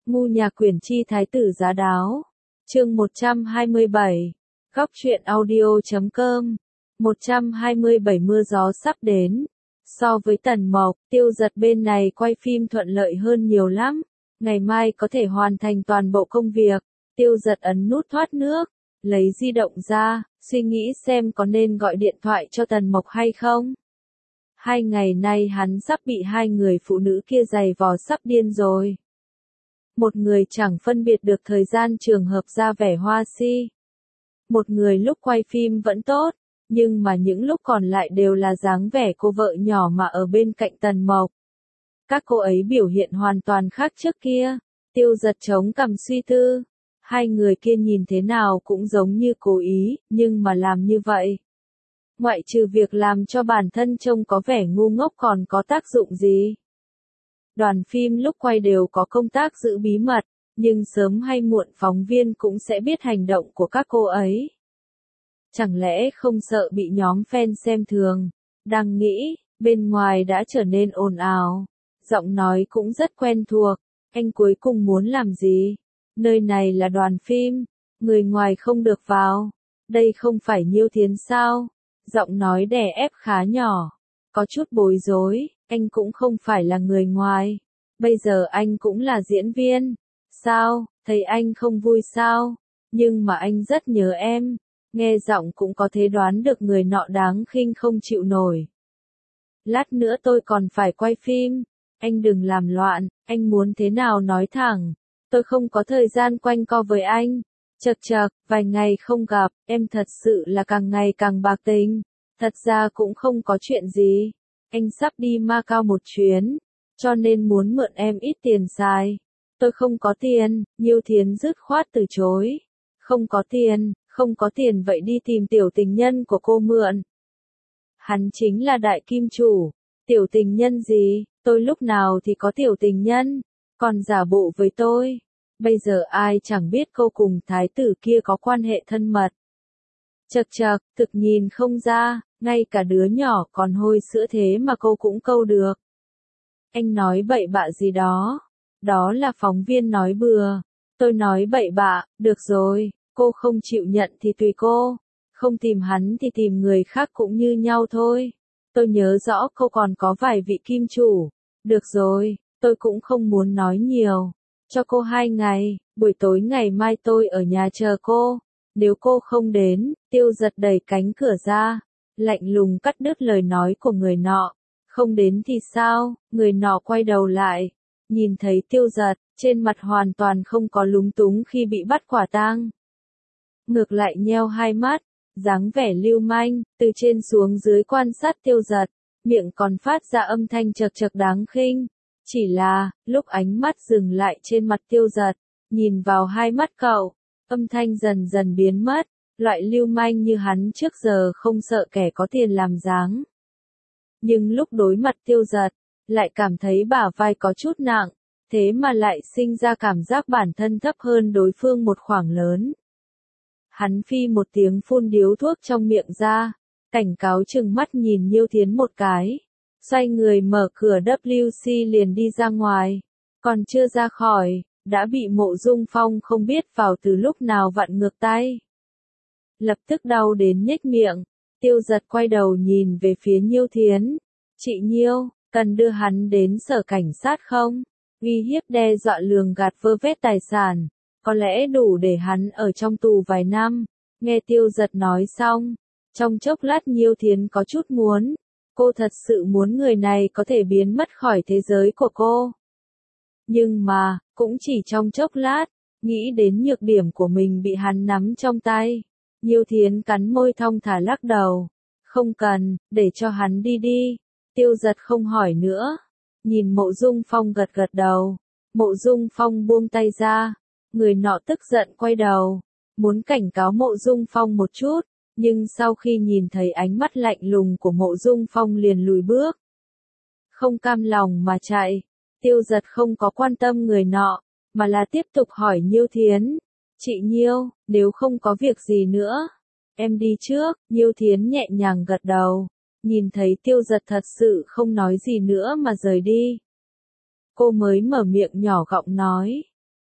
Ngu nhà quyển chi thái tử giá đáo. Chương 127. Góc truyện audio.com. 127 mưa gió sắp đến. So với Tần Mộc, Tiêu Dật bên này quay phim thuận lợi hơn nhiều lắm. Ngày mai có thể hoàn thành toàn bộ công việc. Tiêu Dật ấn nút thoát nước, lấy di động ra, suy nghĩ xem có nên gọi điện thoại cho Tần Mộc hay không. 2 ngày nay hắn sắp bị 2 người phụ nữ kia giày vò sắp điên rồi. Một người chẳng phân biệt được thời gian trường hợp ra vẻ hoa si. Một người lúc quay phim vẫn tốt, nhưng mà những lúc còn lại đều là dáng vẻ cô vợ nhỏ mà ở bên cạnh Tần Mộc. Các cô ấy biểu hiện hoàn toàn khác trước kia. Tiêu Dật chống cằm suy tư. 2 người kia nhìn thế nào cũng giống như cố ý, nhưng mà làm như vậy, ngoại trừ việc làm cho bản thân trông có vẻ ngu ngốc còn có tác dụng gì? Đoàn phim lúc quay đều có công tác giữ bí mật, nhưng sớm hay muộn phóng viên cũng sẽ biết hành động của các cô ấy. Chẳng lẽ không sợ bị nhóm fan xem thường? Đang nghĩ, bên ngoài đã trở nên ồn ào. Giọng nói cũng rất quen thuộc. Anh cuối cùng muốn làm gì? Nơi này là đoàn phim, người ngoài không được vào. Đây không phải Nhiêu Thiến sao? Giọng nói đè ép khá nhỏ. Có chút bối rối, anh cũng không phải là người ngoài. Bây giờ anh cũng là diễn viên. Sao, thấy anh không vui sao? Nhưng mà anh rất nhớ em. Nghe giọng cũng có thể đoán được người nọ đáng khinh không chịu nổi. Lát nữa tôi còn phải quay phim. Anh đừng làm loạn, anh muốn thế nào nói thẳng. Tôi không có thời gian quanh co với anh. Chậc chậc, vài ngày không gặp, em thật sự là càng ngày càng bạc tình. Thật ra cũng không có chuyện gì. Anh sắp đi Macau một chuyến, cho nên muốn mượn em ít tiền xài. Tôi không có tiền, Nhiêu Thiến dứt khoát từ chối. Không có tiền vậy đi tìm tiểu tình nhân của cô mượn. Hắn chính là đại kim chủ. Tiểu tình nhân gì, tôi lúc nào thì có tiểu tình nhân, còn giả bộ với tôi. Bây giờ ai chẳng biết cô cùng thái tử kia có quan hệ thân mật. Chậc chậc, thực nhìn không ra, ngay cả đứa nhỏ còn hôi sữa thế mà cô cũng câu được. Anh nói bậy bạ gì đó? Đó là phóng viên nói bừa. Tôi nói bậy bạ, được rồi, cô không chịu nhận thì tùy cô. Không tìm hắn thì tìm người khác cũng như nhau thôi. Tôi nhớ rõ cô còn có vài vị kim chủ. Được rồi, tôi cũng không muốn nói nhiều. Cho cô 2 ngày, buổi tối ngày mai tôi ở nhà chờ cô. Nếu cô không đến, Tiêu Dật đẩy cánh cửa ra, lạnh lùng cắt đứt lời nói của người nọ. Không đến thì sao? Người nọ quay đầu lại, nhìn thấy Tiêu Dật, trên mặt hoàn toàn không có lúng túng khi bị bắt quả tang. Ngược lại nheo hai mắt, dáng vẻ lưu manh, từ trên xuống dưới quan sát Tiêu Dật, miệng còn phát ra âm thanh chậc chậc đáng khinh. Chỉ là, lúc ánh mắt dừng lại trên mặt Tiêu Dật, nhìn vào hai mắt cậu, âm thanh dần dần biến mất, loại lưu manh như hắn trước giờ không sợ kẻ có tiền làm dáng. Nhưng lúc đối mặt Tiêu Dật, lại cảm thấy bả vai có chút nặng, thế mà lại sinh ra cảm giác bản thân thấp hơn đối phương một khoảng lớn. Hắn phi một tiếng phun điếu thuốc trong miệng ra, cảnh cáo chừng mắt nhìn Nhiêu Thiến một cái. Xoay người mở cửa WC liền đi ra ngoài. Còn chưa ra khỏi, đã bị Mộ Dung Phong không biết vào từ lúc nào vặn ngược tay. Lập tức đau đến nhếch miệng. Tiêu Dật quay đầu nhìn về phía Nhiêu Thiến. Chị Nhiêu, cần đưa hắn đến sở cảnh sát không? Uy hiếp đe dọa lường gạt vơ vét tài sản. Có lẽ đủ để hắn ở trong tù vài năm. Nghe Tiêu Dật nói xong, trong chốc lát Nhiêu Thiến có chút muốn. Cô thật sự muốn người này có thể biến mất khỏi thế giới của cô. Nhưng mà, cũng chỉ trong chốc lát, nghĩ đến nhược điểm của mình bị hắn nắm trong tay. Nhiêu Thiến cắn môi thong thả lắc đầu. Không cần, để cho hắn đi đi. Tiêu Dật không hỏi nữa. Nhìn Mộ Dung Phong gật gật đầu. Mộ Dung Phong buông tay ra. Người nọ tức giận quay đầu. Muốn cảnh cáo Mộ Dung Phong một chút. Nhưng sau khi nhìn thấy ánh mắt lạnh lùng của Mộ Dung Phong liền lùi bước. Không cam lòng mà chạy. Tiêu Dật không có quan tâm người nọ, mà là tiếp tục hỏi Nhiêu Thiến. Chị Nhiêu, nếu không có việc gì nữa, em đi trước. Nhiêu Thiến nhẹ nhàng gật đầu. Nhìn thấy Tiêu Dật thật sự không nói gì nữa mà rời đi. Cô mới mở miệng nhỏ giọng nói.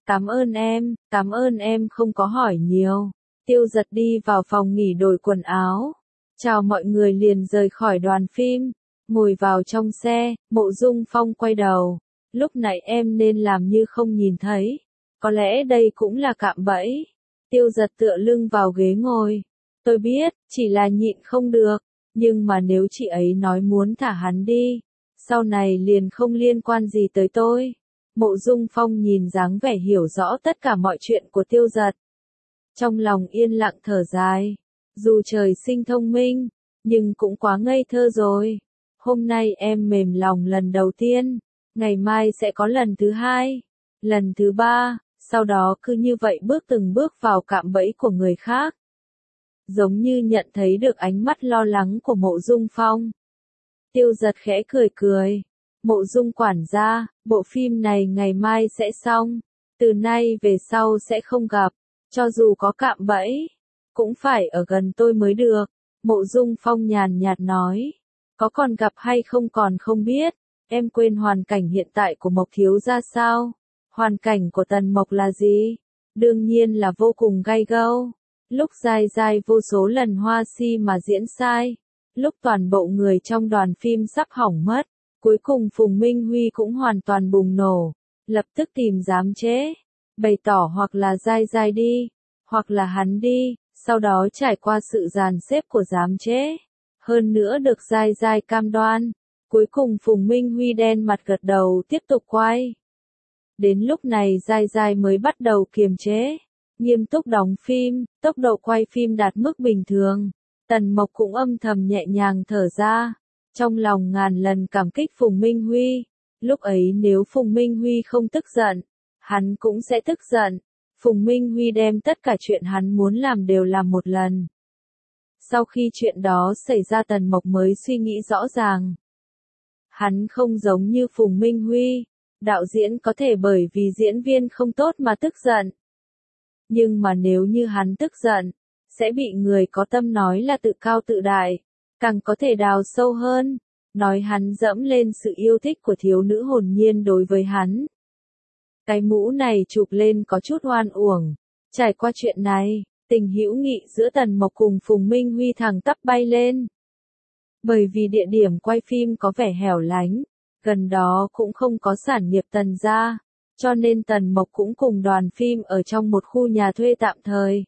Cảm ơn em không có hỏi nhiều. Tiêu Giật đi vào phòng nghỉ đổi quần áo. Chào mọi người liền rời khỏi đoàn phim. Ngồi vào trong xe, Mộ Dung Phong quay đầu. Lúc nãy em nên làm như không nhìn thấy. Có lẽ đây cũng là cạm bẫy. Tiêu Giật tựa lưng vào ghế ngồi. Tôi biết, chỉ là nhịn không được. Nhưng mà nếu chị ấy nói muốn thả hắn đi, sau này liền không liên quan gì tới tôi. Mộ Dung Phong nhìn dáng vẻ hiểu rõ tất cả mọi chuyện của Tiêu Giật. Trong lòng yên lặng thở dài. Dù trời sinh thông minh, nhưng cũng quá ngây thơ rồi. Hôm nay em mềm lòng lần đầu tiên, ngày mai sẽ có lần thứ hai, lần thứ ba, sau đó cứ như vậy từng bước vào cạm bẫy của người khác. Giống như nhận thấy được ánh mắt lo lắng của Mộ Dung Phong. Tiêu Giật khẽ cười cười. Mộ Dung quản gia, bộ phim này ngày mai sẽ xong. Từ nay về sau sẽ không gặp. Cho dù có cạm bẫy, cũng phải ở gần tôi mới được. Mộ Dung Phong nhàn nhạt nói. Có còn gặp hay không còn không biết. Em quên hoàn cảnh hiện tại của Mộc Thiếu ra sao? Hoàn cảnh của Tần Mộc là gì? Đương nhiên là vô cùng gay gâu. Lúc dai dai vô số lần hoa si mà diễn sai. Lúc toàn bộ người trong đoàn phim sắp hỏng mất. Cuối cùng Phùng Minh Huy cũng hoàn toàn bùng nổ. Lập tức tìm giám chế. Bày tỏ hoặc là dai dai đi, hoặc là hắn đi. Sau đó trải qua sự dàn xếp của giám chế. Hơn nữa được dai dai cam đoan. Cuối cùng Phùng Minh Huy đen mặt gật đầu tiếp tục quay. Đến lúc này dai dai mới bắt đầu kiềm chế. Nghiêm túc đóng phim, tốc độ quay phim đạt mức bình thường. Tần Mộc cũng âm thầm nhẹ nhàng thở ra. Trong lòng ngàn lần cảm kích Phùng Minh Huy. Lúc ấy nếu Phùng Minh Huy không tức giận, hắn cũng sẽ tức giận. Phùng Minh Huy đem tất cả chuyện hắn muốn làm đều làm một lần. Sau khi chuyện đó xảy ra Tần Mộc mới suy nghĩ rõ ràng. Hắn không giống như Phùng Minh Huy. Đạo diễn có thể bởi vì diễn viên không tốt mà tức giận. Nhưng mà nếu như hắn tức giận, sẽ bị người có tâm nói là tự cao tự đại. Càng có thể đào sâu hơn, nói hắn dẫm lên sự yêu thích của thiếu nữ hồn nhiên đối với hắn. Cái mũ này chụp lên có chút oan uổng. Trải qua chuyện này, tình hữu nghị giữa Tần Mộc cùng Phùng Minh Huy thẳng tắp bay lên. Bởi vì địa điểm quay phim có vẻ hẻo lánh, gần đó cũng không có sản nghiệp Tần gia, cho nên Tần Mộc cũng cùng đoàn phim ở trong một khu nhà thuê tạm thời.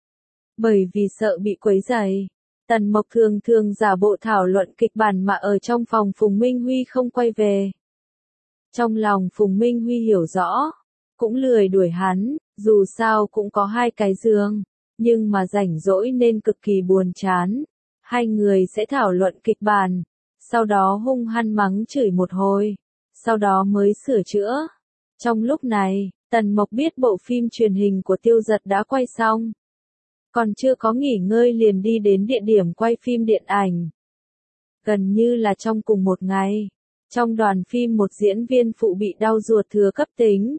Bởi vì sợ bị quấy rầy, Tần Mộc thường thường giả bộ thảo luận kịch bản mà ở trong phòng Phùng Minh Huy không quay về. Trong lòng Phùng Minh Huy hiểu rõ, cũng lười đuổi hắn, dù sao cũng có hai cái giường, nhưng mà rảnh rỗi nên cực kỳ buồn chán. Hai người sẽ thảo luận kịch bản, sau đó hung hăng mắng chửi một hồi, sau đó mới sửa chữa. Trong lúc này, Tần Mộc biết bộ phim truyền hình của Tiêu Giật đã quay xong. Còn chưa có nghỉ ngơi liền đi đến địa điểm quay phim điện ảnh. Gần như là trong cùng một ngày, trong đoàn phim một diễn viên phụ bị đau ruột thừa cấp tính.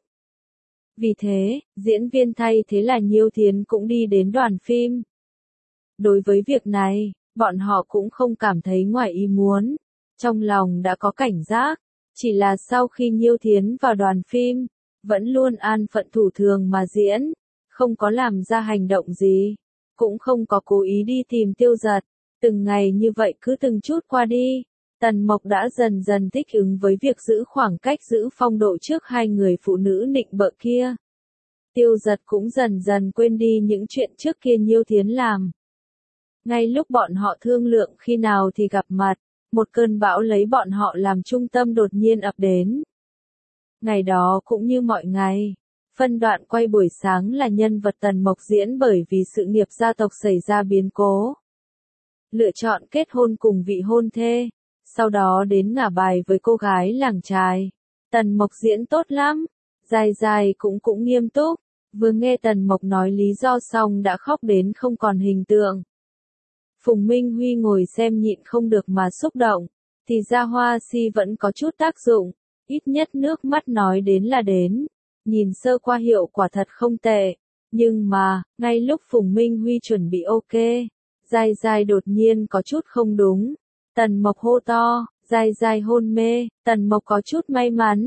Vì thế, diễn viên thay thế là Nhiêu Thiến cũng đi đến đoàn phim. Đối với việc này, bọn họ cũng không cảm thấy ngoài ý muốn. Trong lòng đã có cảnh giác, chỉ là sau khi Nhiêu Thiến vào đoàn phim, vẫn luôn an phận thủ thường mà diễn, không có làm ra hành động gì, cũng không có cố ý đi tìm Tiêu Giật. Từng ngày như vậy cứ từng chút qua đi, Tần Mộc đã dần dần thích ứng với việc giữ khoảng cách, giữ phong độ trước hai người phụ nữ nịnh bợ kia. Tiêu Giật cũng dần dần quên đi những chuyện trước kia Nhiêu Thiến làm. Ngay lúc bọn họ thương lượng khi nào thì gặp mặt, một cơn bão lấy bọn họ làm trung tâm đột nhiên ập đến. Ngày đó cũng như mọi ngày, phân đoạn quay buổi sáng là nhân vật Tần Mộc diễn bởi vì sự nghiệp gia tộc xảy ra biến cố. Lựa chọn kết hôn cùng vị hôn thê, sau đó đến ngả bài với cô gái làng chài. Tần Mộc diễn tốt lắm, dài dài cũng nghiêm túc, vừa nghe Tần Mộc nói lý do xong đã khóc đến không còn hình tượng. Phùng Minh Huy ngồi xem nhịn không được mà xúc động, thì ra hoa si vẫn có chút tác dụng, ít nhất nước mắt nói đến là đến, nhìn sơ qua hiệu quả thật không tệ, nhưng mà, ngay lúc Phùng Minh Huy chuẩn bị ok, dai dai đột nhiên có chút không đúng, Tần Mộc hô to, dai dai hôn mê, Tần Mộc có chút may mắn,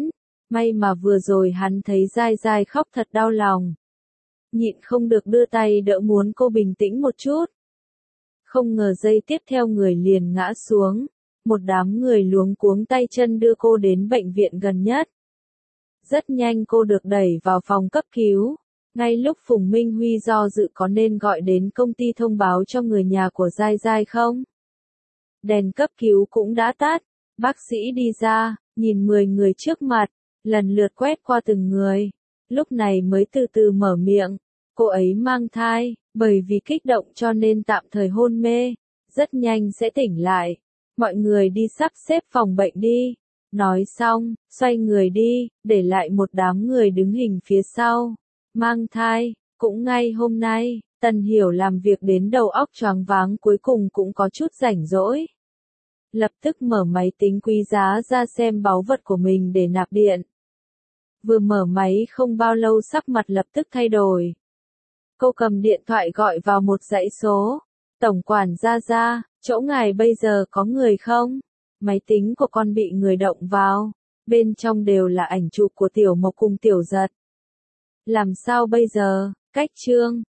May mà vừa rồi hắn thấy dai dai khóc thật đau lòng. Nhịn không được đưa tay đỡ muốn cô bình tĩnh một chút. Không ngờ giây tiếp theo người liền ngã xuống. Một đám người luống cuống tay chân đưa cô đến bệnh viện gần nhất. Rất nhanh cô được đẩy vào phòng cấp cứu. Ngay lúc Phùng Minh Huy do dự có nên gọi đến công ty thông báo cho người nhà của Giai Giai không? Đèn cấp cứu cũng đã tắt. Bác sĩ đi ra, nhìn 10 người trước mặt, lần lượt quét qua từng người. Lúc này mới từ từ mở miệng. Cô ấy mang thai, bởi vì kích động cho nên tạm thời hôn mê. Rất nhanh sẽ tỉnh lại. Mọi người đi sắp xếp phòng bệnh đi. Nói xong, xoay người đi, để lại một đám người đứng hình phía sau. Mang thai, cũng ngay hôm nay, Tần Hiểu làm việc đến đầu óc choáng váng cuối cùng cũng có chút rảnh rỗi. Lập tức mở máy tính quý giá ra xem báu vật của mình để nạp điện. Vừa mở máy không bao lâu sắc mặt lập tức thay đổi. Cô cầm điện thoại gọi vào một dãy số. Tổng quản Gia, chỗ ngài bây giờ có người không? Máy tính của con bị người động vào. Bên trong đều là ảnh chụp của Tiểu Mộc cùng Tiểu Giật. Làm sao bây giờ? Cách Trương,